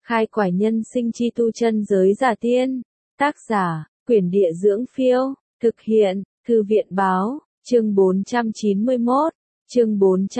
Khai quải nhân sinh chi tu chân giới giả tiên. Tác giả, Quyển Địa Dưỡng Phiêu. Thực hiện, Thư viện Báo. Chương 491. Chương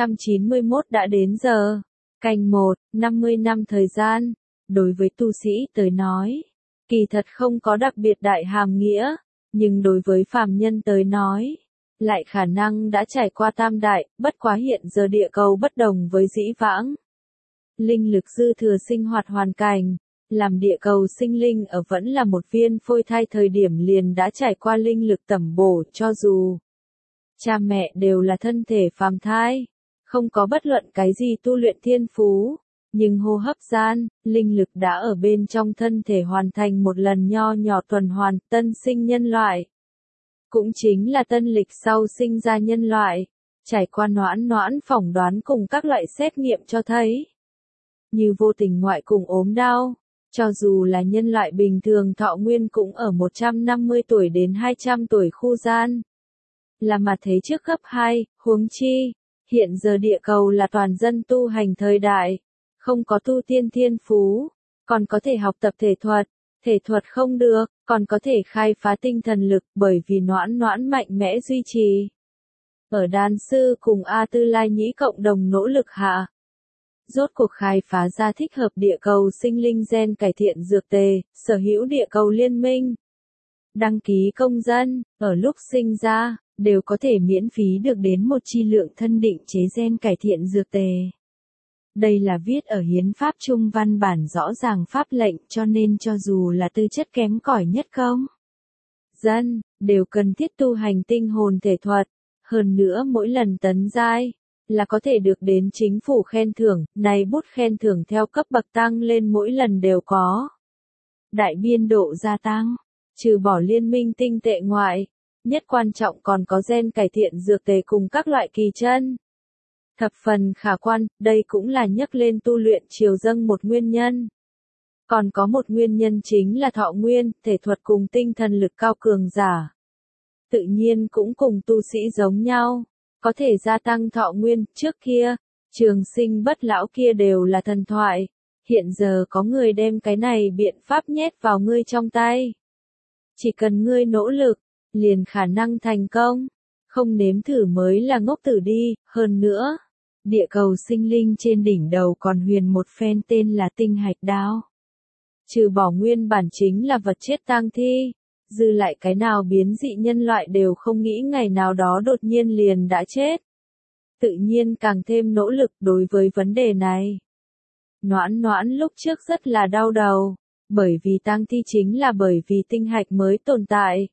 491 đã đến giờ. Canh 1, 50 năm thời gian. Đối với tu sĩ tới nói, kỳ thật không có đặc biệt đại hàm nghĩa, nhưng đối với phàm nhân tới nói, lại khả năng đã trải qua tam đại, bất quá hiện giờ địa cầu bất đồng với dĩ vãng. Linh lực dư thừa sinh hoạt hoàn cảnh, làm địa cầu sinh linh ở vẫn là một viên phôi thai thời điểm liền đã trải qua linh lực tẩm bổ, cho dù cha mẹ đều là thân thể phàm thai, không có bất luận cái gì tu luyện thiên phú, nhưng hô hấp gian, linh lực đã ở bên trong thân thể hoàn thành một lần nho nhỏ tuần hoàn tân sinh nhân loại. Cũng chính là tân lịch sau sinh ra nhân loại, trải qua noãn phỏng đoán cùng các loại xét nghiệm cho thấy. Như vô tình ngoại cùng ốm đau, cho dù là nhân loại bình thường thọ nguyên cũng ở 150 tuổi đến 200 tuổi khu gian. Là mà thế trước gấp 2, huống chi, hiện giờ địa cầu là toàn dân tu hành thời đại, không có tu tiên thiên phú, còn có thể học tập thể thuật không được, còn có thể khai phá tinh thần lực bởi vì noãn mạnh mẽ duy trì. Ở đan sư cùng A Tư Lai Nhĩ cộng đồng nỗ lực hạ, rốt cuộc khai phá ra thích hợp địa cầu sinh linh gen cải thiện dược tề, sở hữu địa cầu liên minh. Đăng ký công dân, ở lúc sinh ra, đều có thể miễn phí được đến một chi lượng thân định chế gen cải thiện dược tề. Đây là viết ở hiến pháp trung văn bản rõ ràng pháp lệnh, cho nên cho dù là tư chất kém cỏi nhất công dân, đều cần thiết tu hành tinh hồn thể thuật. Hơn nữa mỗi lần tấn giai, là có thể được đến chính phủ khen thưởng, này bút khen thưởng theo cấp bậc tăng lên mỗi lần đều có đại biên độ gia tăng, trừ bỏ liên minh tinh tệ ngoại, nhất quan trọng còn có gen cải thiện dược tề cùng các loại kỳ chân. Thập phần khả quan, đây cũng là nhắc lên tu luyện triều dâng một nguyên nhân. Còn có một nguyên nhân chính là thọ nguyên, thể thuật cùng tinh thần lực cao cường giả. Tự nhiên cũng cùng tu sĩ giống nhau, có thể gia tăng thọ nguyên, trước kia, trường sinh bất lão kia đều là thần thoại. Hiện giờ có người đem cái này biện pháp nhét vào ngươi trong tay. Chỉ cần ngươi nỗ lực, liền khả năng thành công. Không nếm thử mới là ngốc tử đi, hơn nữa. Địa cầu sinh linh trên đỉnh đầu còn huyền một phen tên là tinh hạch đao. Trừ bỏ nguyên bản chính là vật chết tang thi, dư lại cái nào biến dị nhân loại đều không nghĩ ngày nào đó đột nhiên liền đã chết. Tự nhiên càng thêm nỗ lực đối với vấn đề này. Noãn lúc trước rất là đau đầu, bởi vì tang thi chính là bởi vì tinh hạch mới tồn tại.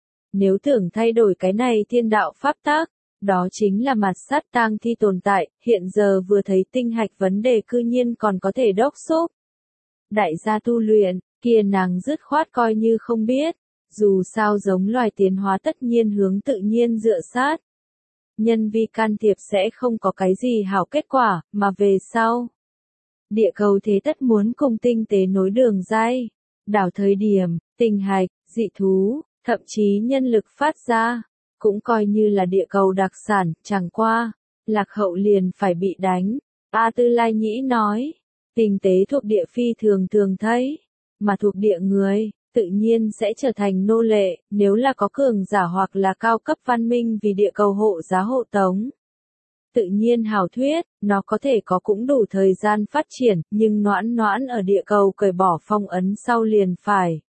Nếu tưởng thay đổi cái này thiên đạo pháp tắc, đó chính là mặt sát tang thi tồn tại, hiện giờ vừa thấy tinh hạch vấn đề cư nhiên còn có thể đốc xúc. Đại gia tu luyện, kia nàng dứt khoát coi như không biết, dù sao giống loài tiến hóa tất nhiên hướng tự nhiên dựa sát. Nhân vi can thiệp sẽ không có cái gì hảo kết quả, mà về sau. Địa cầu thế tất muốn cùng tinh tế nối đường dây, đảo thời điểm, tinh hạch, dị thú, thậm chí nhân lực phát ra. Cũng coi như là địa cầu đặc sản, chẳng qua, lạc hậu liền phải bị đánh. A Tư Lai Nhĩ nói, tinh tế thuộc địa phi thường thấy, mà thuộc địa người, tự nhiên sẽ trở thành nô lệ, nếu là có cường giả hoặc là cao cấp văn minh vì địa cầu hộ giá hộ tống. Tự nhiên hảo thuyết, nó có thể có cũng đủ thời gian phát triển, nhưng noãn ở địa cầu cởi bỏ phong ấn sau liền phải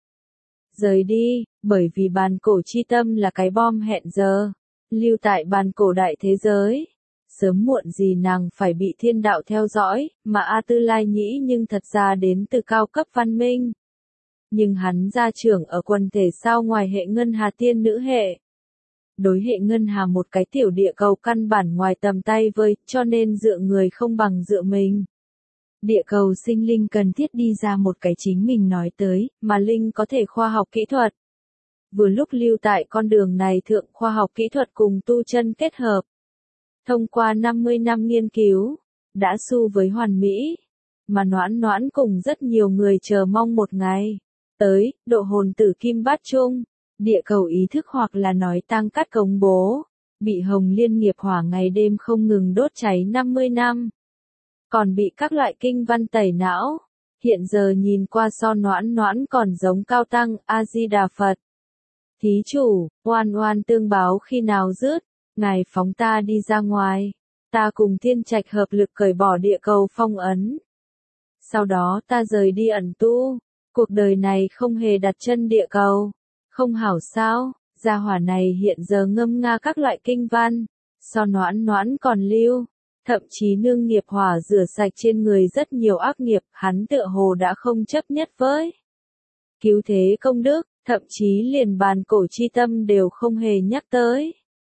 rời đi, bởi vì bàn cổ chi tâm là cái bom hẹn giờ, lưu tại bàn cổ đại thế giới. Sớm muộn gì nàng phải bị thiên đạo theo dõi, mà A Tư Lai Nhĩ nhưng thật ra đến từ cao cấp văn minh. Nhưng hắn gia trưởng ở quần thể sao ngoài hệ ngân hà tiên nữ hệ. Đối hệ ngân hà một cái tiểu địa cầu căn bản ngoài tầm tay vơi, cho nên dựa người không bằng dựa mình. Địa cầu sinh linh cần thiết đi ra một cái chính mình nói tới, mà linh có thể khoa học kỹ thuật. Vừa lúc lưu tại con đường này thượng khoa học kỹ thuật cùng tu chân kết hợp. Thông qua 50 năm nghiên cứu, đã xu với hoàn mỹ, mà noãn cùng rất nhiều người chờ mong một ngày. Tới, độ hồn tử kim bát chung, địa cầu ý thức hoặc là nói tăng cắt công bố, bị hồng liên nghiệp hỏa ngày đêm không ngừng đốt cháy 50 năm. Còn bị các loại kinh văn tẩy não, hiện giờ nhìn qua so Noãn Noãn còn giống Cao Tăng, A-di-đà Phật. Thí chủ, oan oan tương báo khi nào dứt, ngài phóng ta đi ra ngoài, ta cùng Thiên Trạch hợp lực cởi bỏ địa cầu phong ấn. Sau đó ta rời đi ẩn tu, cuộc đời này không hề đặt chân địa cầu, không hảo sao, gia hỏa này hiện giờ ngâm nga các loại kinh văn, so Noãn Noãn còn lưu. Thậm chí nương nghiệp hỏa rửa sạch trên người rất nhiều ác nghiệp, hắn tựa hồ đã không chấp nhất với cứu thế công đức, thậm chí liền bàn cổ chi tâm đều không hề nhắc tới.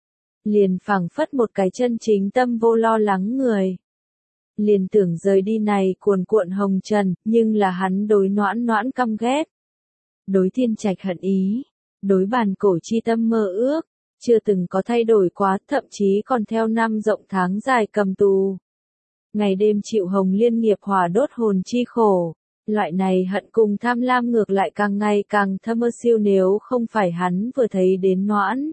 Liền phảng phất một cái chân chính tâm vô lo lắng người. Liền tưởng rời đi này cuồn cuộn hồng trần, nhưng là hắn đối Noãn Noãn căm ghét. Đối Thiên Trạch hận ý, đối bàn cổ chi tâm mơ ước. Chưa từng có thay đổi quá, thậm chí còn theo năm rộng tháng dài cầm tù. Ngày đêm chịu hồng liên nghiệp hỏa đốt hồn chi khổ. Loại này hận cùng tham lam ngược lại càng ngày càng thâm siêu, nếu không phải hắn vừa thấy đến Noãn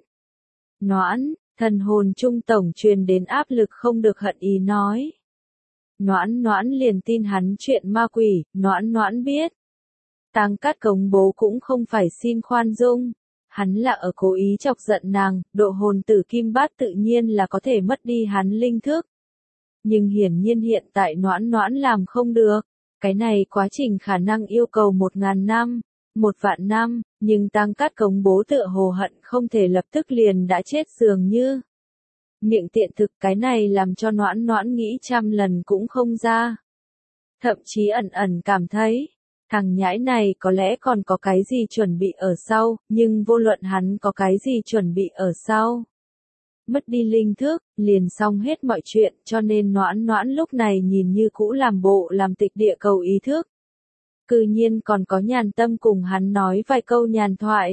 Noãn, thần hồn trung tổng truyền đến áp lực không được hận ý nói. Noãn Noãn liền tin hắn chuyện ma quỷ, Noãn Noãn biết. Tang Cát Cống bố cũng không phải xin khoan dung. Hắn là ở cố ý chọc giận nàng, độ hồn tử kim bát tự nhiên là có thể mất đi hắn linh thức. Nhưng hiển nhiên hiện tại Noãn Noãn làm không được. Cái này quá trình khả năng yêu cầu 1000 năm, 1.000.000 năm, nhưng Tang Cát Cống bố tựa hồ hận không thể lập tức liền đã chết dường như. Miệng tiện thực cái này làm cho Noãn Noãn nghĩ trăm lần cũng không ra. Thậm chí ẩn ẩn cảm thấy, thằng nhãi này có lẽ còn có cái gì chuẩn bị ở sau, nhưng vô luận hắn có cái gì chuẩn bị ở sau. Mất đi linh thức, liền xong hết mọi chuyện, cho nên Noãn Noãn lúc này nhìn như cũ làm bộ làm tịch địa cầu ý thức. Cư nhiên còn có nhàn tâm cùng hắn nói vài câu nhàn thoại.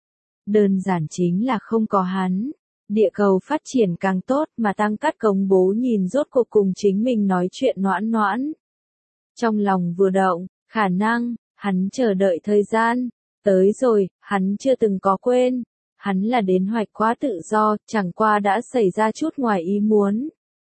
Đơn giản chính là không có hắn, địa cầu phát triển càng tốt mà Tang Cát Cống bố nhìn rốt cuộc cùng chính mình nói chuyện Noãn Noãn. Trong lòng vừa động, khả năng, hắn chờ đợi thời gian, tới rồi, hắn chưa từng có quên. Hắn là đến hoạch quá tự do, chẳng qua đã xảy ra chút ngoài ý muốn.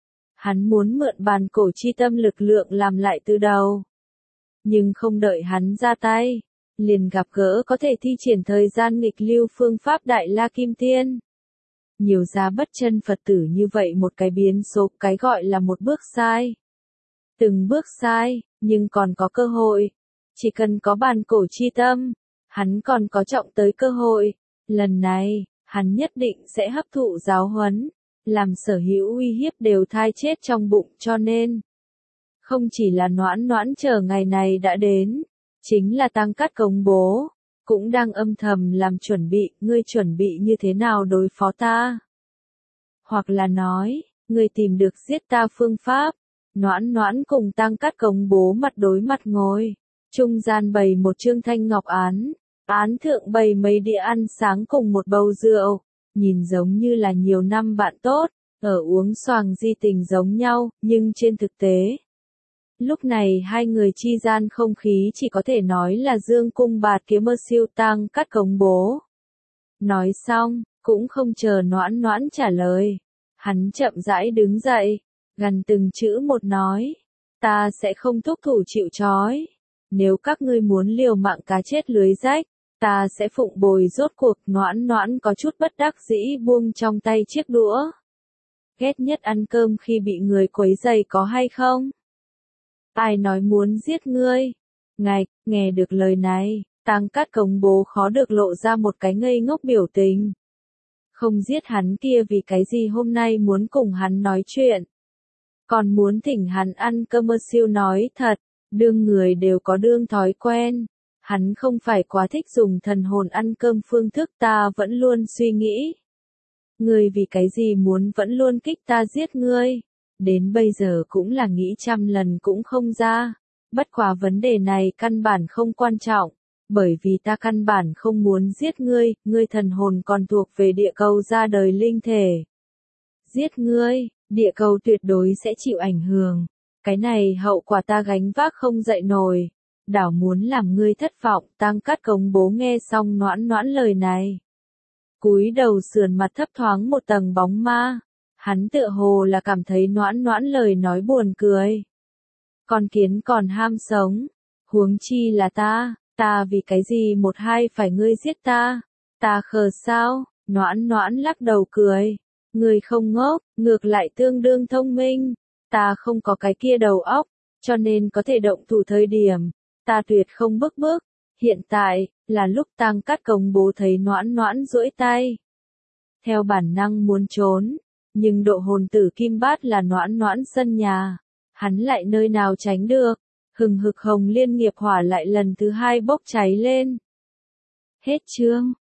Hắn muốn mượn bàn cổ chi tâm lực lượng làm lại từ đầu. Nhưng không đợi hắn ra tay, liền gặp gỡ có thể thi triển thời gian nghịch lưu phương pháp Đại La Kim Tiên. Nhiều giá bất chân Phật tử như vậy một cái biến số, cái gọi là một bước sai. Từng bước sai, nhưng còn có cơ hội. Chỉ cần có bàn cổ chi tâm, hắn còn có trọng tới cơ hội. Lần này, hắn nhất định sẽ hấp thụ giáo huấn, làm sở hữu uy hiếp đều thai chết trong bụng, cho nên không chỉ là Noãn Noãn chờ ngày này đã đến, chính là Tang Cát Cống bố, cũng đang âm thầm làm chuẩn bị, ngươi chuẩn bị như thế nào đối phó ta? Hoặc là nói, ngươi tìm được giết ta phương pháp. Noãn Noãn cùng Tang Cát Cống bố mặt đối mặt ngồi, trung gian bày một trương thanh ngọc án. Án thượng bày mấy đĩa ăn sáng cùng một bầu rượu, nhìn giống như là nhiều năm bạn tốt, ở uống xoàng di tình giống nhau, nhưng trên thực tế. Lúc này hai người chi gian không khí chỉ có thể nói là dương cung bạt kiếm mơ siêu. Tang Cát Cống bố. Nói xong, cũng không chờ Noãn Noãn trả lời. Hắn chậm rãi đứng dậy, gần từng chữ một nói. Ta sẽ không thúc thủ chịu trói. Nếu các ngươi muốn liều mạng cá chết lưới rách, ta sẽ phụng bồi. Rốt cuộc Noãn Noãn có chút bất đắc dĩ buông trong tay chiếc đũa. Ghét nhất ăn cơm khi bị người quấy rầy có hay không? Ai nói muốn giết ngươi? Ngạch, nghe được lời này, Tang Cát Cống bố khó được lộ ra một cái ngây ngốc biểu tình. Không giết hắn kia vì cái gì hôm nay muốn cùng hắn nói chuyện. Còn muốn thỉnh hắn ăn cơm mơ siêu nói thật, đương người đều có đương thói quen. Hắn không phải quá thích dùng thần hồn ăn cơm phương thức, ta vẫn luôn suy nghĩ. Ngươi vì cái gì muốn vẫn luôn kích ta giết ngươi? Đến bây giờ cũng là nghĩ trăm lần cũng không ra. Bất quá vấn đề này căn bản không quan trọng, bởi vì ta căn bản không muốn giết ngươi, ngươi thần hồn còn thuộc về địa cầu ra đời linh thể. Giết ngươi, địa cầu tuyệt đối sẽ chịu ảnh hưởng. Cái này hậu quả ta gánh vác không dậy nổi. Đảo muốn làm ngươi thất vọng. Tang Cát Cống bố nghe xong Noãn Noãn lời này, cúi đầu sườn mặt thấp thoáng một tầng bóng ma. Hắn tựa hồ là cảm thấy Noãn Noãn lời nói buồn cười. Con kiến còn ham sống, Huống chi là ta vì cái gì một hai phải ngươi giết ta? Ta khờ sao? Noãn Noãn lắc đầu cười. Ngươi không ngốc, ngược lại tương đương thông minh. Ta không có cái kia đầu óc, cho nên có thể động thủ thời điểm. Ta tuyệt không bức bức. Hiện tại, là lúc Tang Cát Công bố thấy Noãn Noãn duỗi tay. Theo bản năng muốn trốn, nhưng độ hồn tử kim bát là Noãn Noãn sân nhà. Hắn lại nơi nào tránh được. Hừng hực hồng liên nghiệp hỏa lại lần thứ hai bốc cháy lên. Hết chương.